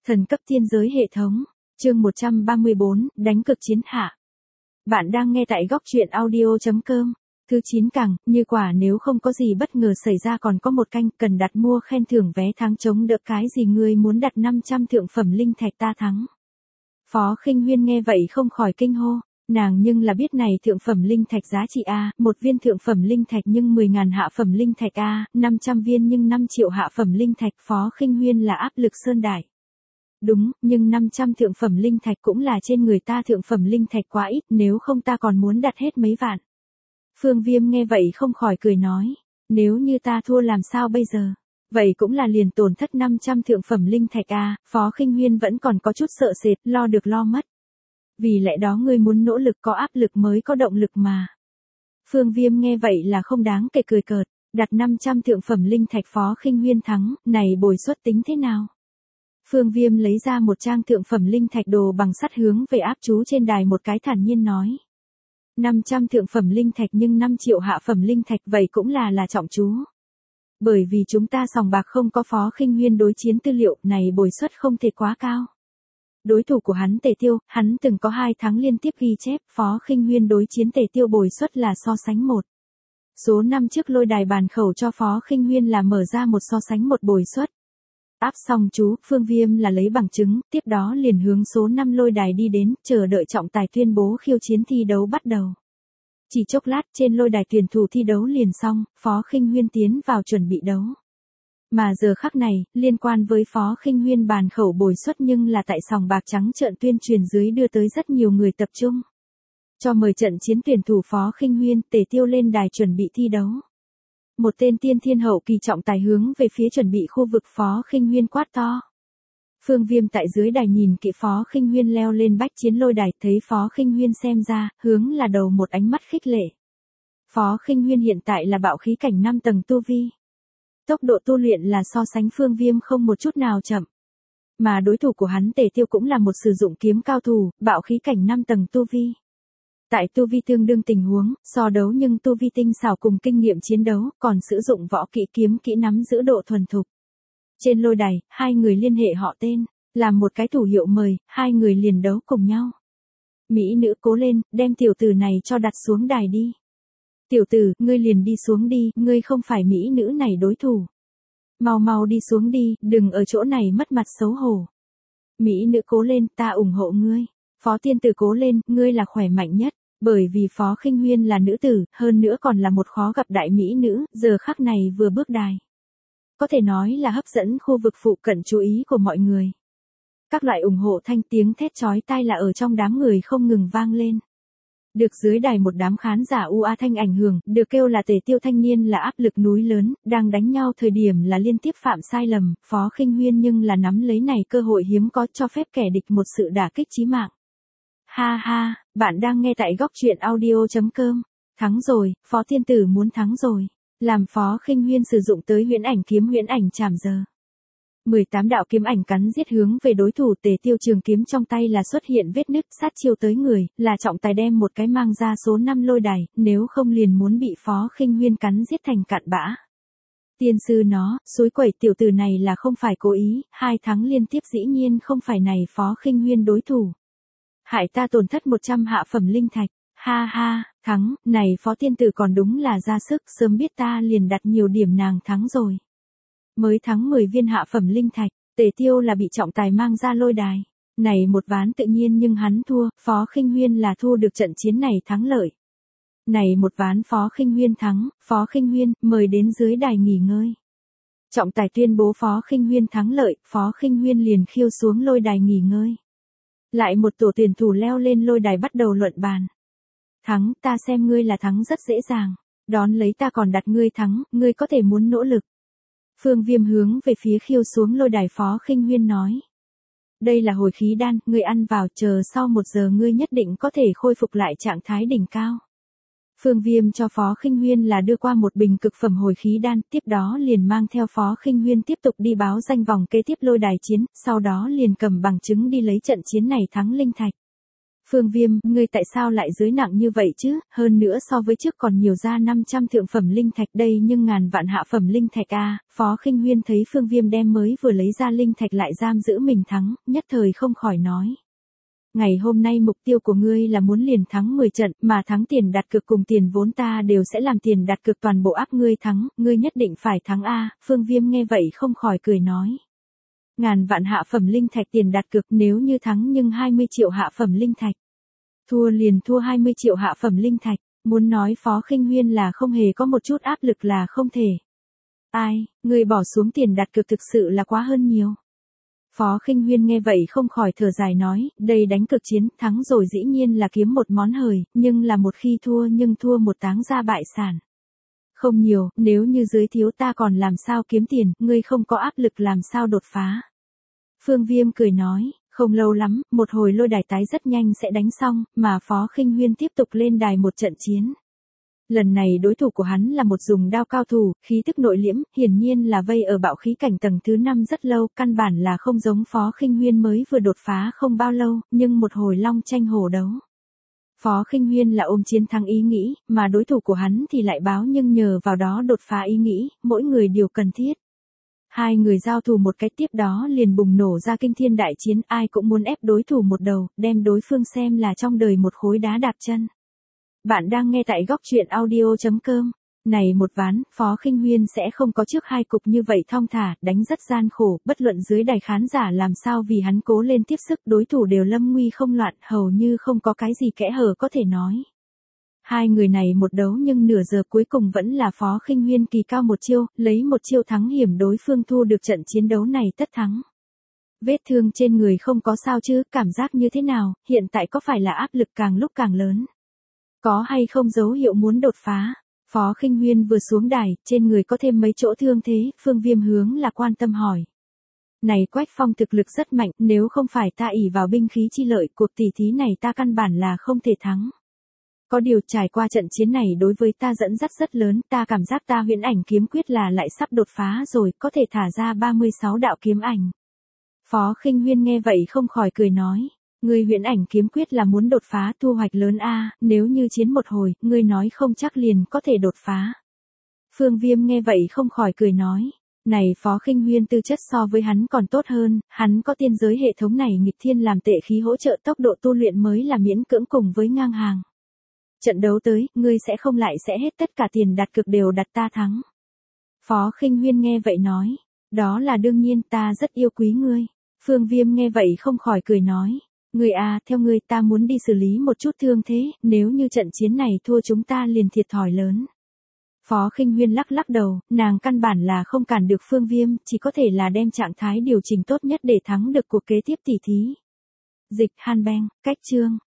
Thần cấp thiên giới hệ thống, chương 134, đánh cực chiến hạ. Bạn đang nghe tại góc truyện audio.com. Thứ 9 càng, như quả nếu không có gì bất ngờ xảy ra còn có một canh, cần đặt mua khen thưởng vé thắng chống đỡ cái gì ngươi muốn đặt 500 thượng phẩm linh thạch ta thắng. Phó Khinh Huyên nghe vậy không khỏi kinh hô, nàng nhưng là biết này thượng phẩm linh thạch giá trị A, một viên thượng phẩm linh thạch nhưng 10.000 hạ phẩm linh thạch A, 500 viên nhưng 5 triệu hạ phẩm linh thạch. Phó Khinh Huyên là áp lực sơn đại. Đúng, nhưng 500 thượng phẩm linh thạch cũng là trên người ta thượng phẩm linh thạch quá ít, nếu không ta còn muốn đặt hết mấy vạn. Phương Viêm nghe vậy không khỏi cười nói, nếu như ta thua làm sao bây giờ? Vậy cũng là liền tổn thất 500 thượng phẩm linh thạch a. Phó Khinh Huyên vẫn còn có chút sợ sệt, lo được lo mất. Vì lẽ đó ngươi muốn nỗ lực có áp lực mới có động lực mà. Phương Viêm nghe vậy là không đáng kể cười cợt, đặt 500 thượng phẩm linh thạch Phó Khinh Huyên thắng, này bồi suất tính thế nào? Phương Viêm lấy ra một trang thượng phẩm linh thạch đồ bằng sắt hướng về áp chú trên đài một cái thản nhiên nói. 500 thượng phẩm linh thạch nhưng 5 triệu hạ phẩm linh thạch vậy cũng là trọng chú. Bởi vì chúng ta sòng bạc không có Phó Khinh Huyên đối chiến tư liệu này bồi suất không thể quá cao. Đối thủ của hắn Tề Tiêu, hắn từng có 2 tháng liên tiếp ghi chép, Phó Khinh Huyên đối chiến Tề Tiêu bồi suất là so sánh 1. Số năm trước lôi đài bàn khẩu cho Phó Khinh Huyên là mở ra một so sánh 1 bồi suất. Áp xong chú, Phương Viêm là lấy bằng chứng, tiếp đó liền hướng số 5 lôi đài đi đến, chờ đợi trọng tài tuyên bố khiêu chiến thi đấu bắt đầu. Chỉ chốc lát trên lôi đài tuyển thủ thi đấu liền xong, Phó Khinh Huyên tiến vào chuẩn bị đấu. Mà giờ khắc này, liên quan với Phó Khinh Huyên bàn khẩu bồi suất nhưng là tại sòng bạc trắng trợn tuyên truyền dưới đưa tới rất nhiều người tập trung. Cho mời trận chiến tuyển thủ Phó Khinh Huyên, Tề Tiêu lên đài chuẩn bị thi đấu. Một tên tiên thiên hậu kỳ trọng tài hướng về phía chuẩn bị khu vực Phó Khinh Huyên quát to. Phương Viêm tại dưới đài nhìn kỹ Phó Khinh Huyên leo lên bách chiến lôi đài, thấy Phó Khinh Huyên xem ra, hướng là đầu một ánh mắt khích lệ. Phó Khinh Huyên hiện tại là bạo khí cảnh 5 tầng tu vi. Tốc độ tu luyện là so sánh Phương Viêm không một chút nào chậm. Mà đối thủ của hắn Tề Tiêu cũng là một sử dụng kiếm cao thủ, bạo khí cảnh 5 tầng tu vi. Tại tu vi tương đương tình huống, so đấu nhưng tu vi tinh xảo cùng kinh nghiệm chiến đấu, còn sử dụng võ kỹ kiếm kỹ nắm giữ độ thuần thục. Trên lôi đài, hai người liên hệ họ tên, làm một cái thủ hiệu mời, hai người liền đấu cùng nhau. Mỹ nữ cố lên, đem tiểu tử này cho đặt xuống đài đi. Tiểu tử, ngươi liền đi xuống đi, ngươi không phải mỹ nữ này đối thủ. Mau mau đi xuống đi, đừng ở chỗ này mất mặt xấu hổ. Mỹ nữ cố lên, ta ủng hộ ngươi. Phó tiên tử cố lên, ngươi là khỏe mạnh nhất. Bởi vì Phó Khinh Huyên là nữ tử, hơn nữa còn là một khó gặp đại mỹ nữ, giờ khắc này vừa bước đài. Có thể nói là hấp dẫn khu vực phụ cận chú ý của mọi người. Các loại ủng hộ thanh tiếng thét chói tai là ở trong đám người không ngừng vang lên. Được dưới đài một đám khán giả ua thanh ảnh hưởng, được kêu là Tề Tiêu thanh niên là áp lực núi lớn, đang đánh nhau thời điểm là liên tiếp phạm sai lầm, Phó Khinh Huyên nhưng là nắm lấy này cơ hội hiếm có cho phép kẻ địch một sự đả kích chí mạng. Ha ha, bạn đang nghe tại góc truyện audio.com. Thắng rồi, Phó tiên tử muốn thắng rồi. Làm Phó Khinh Huyên sử dụng tới huyễn ảnh kiếm huyễn ảnh chạm giờ. 18 đạo kiếm ảnh cắn giết hướng về đối thủ Tề Tiêu, trường kiếm trong tay là xuất hiện vết nứt, sát chiêu tới người, là trọng tài đem một cái mang ra số 5 lôi đài, nếu không liền muốn bị Phó Khinh Huyên cắn giết thành cặn bã. Tiên sư nó, xúi quẩy tiểu tử này là không phải cố ý, 2 tháng liên tiếp dĩ nhiên không phải này Phó Khinh Huyên đối thủ. Hại ta tổn thất 100 hạ phẩm linh thạch, ha ha, thắng, này Phó tiên tử còn đúng là ra sức, sớm biết ta liền đặt nhiều điểm nàng thắng rồi. Mới thắng 10 viên hạ phẩm linh thạch, Tề Tiêu là bị trọng tài mang ra lôi đài. Này một ván tự nhiên nhưng hắn thua, Phó Khinh Huyên là thua được trận chiến này thắng lợi. Này một ván Phó Khinh Huyên thắng, Phó Khinh Huyên, mời đến dưới đài nghỉ ngơi. Trọng tài tuyên bố Phó Khinh Huyên thắng lợi, Phó Khinh Huyên liền khiêu xuống lôi đài nghỉ ngơi. Lại một tổ tuyển thủ leo lên lôi đài bắt đầu luận bàn. Thắng, ta xem ngươi là thắng rất dễ dàng. Đón lấy ta còn đặt ngươi thắng, ngươi có thể muốn nỗ lực. Phương Viêm hướng về phía khiêu xuống lôi đài Phó Khinh Huyên nói. Đây là hồi khí đan, ngươi ăn vào, chờ sau 1 giờ ngươi nhất định có thể khôi phục lại trạng thái đỉnh cao. Phương Viêm cho Phó Khinh Huyên là đưa qua một bình cực phẩm hồi khí đan, tiếp đó liền mang theo Phó Khinh Huyên tiếp tục đi báo danh vòng kế tiếp lôi đài chiến, sau đó liền cầm bằng chứng đi lấy trận chiến này thắng linh thạch. Phương Viêm, ngươi tại sao lại dưới nặng như vậy chứ, hơn nữa so với trước còn nhiều ra 500 thượng phẩm linh thạch đây nhưng ngàn vạn hạ phẩm linh thạch a. Phó Khinh Huyên thấy Phương Viêm đem mới vừa lấy ra linh thạch lại giam giữ mình thắng, nhất thời không khỏi nói. Ngày hôm nay mục tiêu của ngươi là muốn liền thắng 10 trận, mà thắng tiền đặt cược cùng tiền vốn ta đều sẽ làm tiền đặt cược toàn bộ áp ngươi thắng, ngươi nhất định phải thắng a. Phương Viêm nghe vậy không khỏi cười nói. Ngàn vạn hạ phẩm linh thạch tiền đặt cược, nếu như thắng nhưng 20 triệu hạ phẩm linh thạch. Thua liền thua 20 triệu hạ phẩm linh thạch, muốn nói Phó Khinh Huyên là không hề có một chút áp lực là không thể. Ai, người bỏ xuống tiền đặt cược thực sự là quá hơn nhiều. Phó Khinh Huyên nghe vậy không khỏi thở dài nói, đây đánh cực chiến, thắng rồi dĩ nhiên là kiếm một món hời, nhưng là một khi thua nhưng thua một táng gia bại sản. Không nhiều, nếu như dưới thiếu ta còn làm sao kiếm tiền, ngươi không có áp lực làm sao đột phá. Phương Viêm cười nói, không lâu lắm, một hồi lôi đài tái rất nhanh sẽ đánh xong, mà Phó Khinh Huyên tiếp tục lên đài một trận chiến. Lần này đối thủ của hắn là một dùng đao cao thủ, khí tức nội liễm, hiển nhiên là vây ở bạo khí cảnh tầng thứ 5 rất lâu, căn bản là không giống Phó Khinh Huyên mới vừa đột phá không bao lâu, nhưng một hồi long tranh hổ đấu. Phó Khinh Huyên là ôm chiến thắng ý nghĩ, mà đối thủ của hắn thì lại báo nhưng nhờ vào đó đột phá ý nghĩ, mỗi người đều cần thiết. Hai người giao thủ một cái tiếp đó liền bùng nổ ra kinh thiên đại chiến, ai cũng muốn ép đối thủ một đầu, đem đối phương xem là trong đời một khối đá đạp chân. Bạn đang nghe tại góc truyện audio.com. Này một ván, Phó Khinh Huyên sẽ không có trước hai cục như vậy thong thả, đánh rất gian khổ, bất luận dưới đài khán giả làm sao vì hắn cố lên tiếp sức, đối thủ đều lâm nguy không loạn, hầu như không có cái gì kẽ hở có thể nói. Hai người này một đấu nhưng nửa giờ cuối cùng vẫn là Phó Khinh Huyên kỳ cao một chiêu, lấy một chiêu thắng hiểm đối phương thu được trận chiến đấu này tất thắng. Vết thương trên người không có sao chứ, cảm giác như thế nào, hiện tại có phải là áp lực càng lúc càng lớn? Có hay không dấu hiệu muốn đột phá? Phó Khinh Huyên vừa xuống đài, trên người có thêm mấy chỗ thương thế, Phương Viêm hướng là quan tâm hỏi. Này Quách Phong thực lực rất mạnh, nếu không phải ta ỷ vào binh khí chi lợi, cuộc tỷ thí này ta căn bản là không thể thắng. Có điều trải qua trận chiến này đối với ta dẫn dắt rất lớn, ta cảm giác ta huyễn ảnh kiếm quyết là lại sắp đột phá rồi, có thể thả ra 36 đạo kiếm ảnh. Phó Khinh Huyên nghe vậy không khỏi cười nói. Ngươi huyễn ảnh kiếm quyết là muốn đột phá thu hoạch lớn a, nếu như chiến một hồi, ngươi nói không chắc liền có thể đột phá. Phương Viêm nghe vậy không khỏi cười nói, này Phó Khinh Huyên tư chất so với hắn còn tốt hơn, hắn có tiên giới hệ thống này nghịch thiên làm tệ khí hỗ trợ tốc độ tu luyện mới là miễn cưỡng cùng với ngang hàng. Trận đấu tới, ngươi sẽ không lại sẽ hết tất cả tiền đặt cược đều đặt ta thắng. Phó Khinh Huyên nghe vậy nói, đó là đương nhiên, ta rất yêu quý ngươi. Phương Viêm nghe vậy không khỏi cười nói. Ngươi à, theo ngươi ta muốn đi xử lý một chút thương thế, nếu như trận chiến này thua chúng ta liền thiệt thòi lớn. Phó Khinh Huyên lắc lắc đầu, nàng căn bản là không cản được Phương Viêm, chỉ có thể là đem trạng thái điều chỉnh tốt nhất để thắng được cuộc kế tiếp tỷ thí. Dịch Han Bang, cách chương.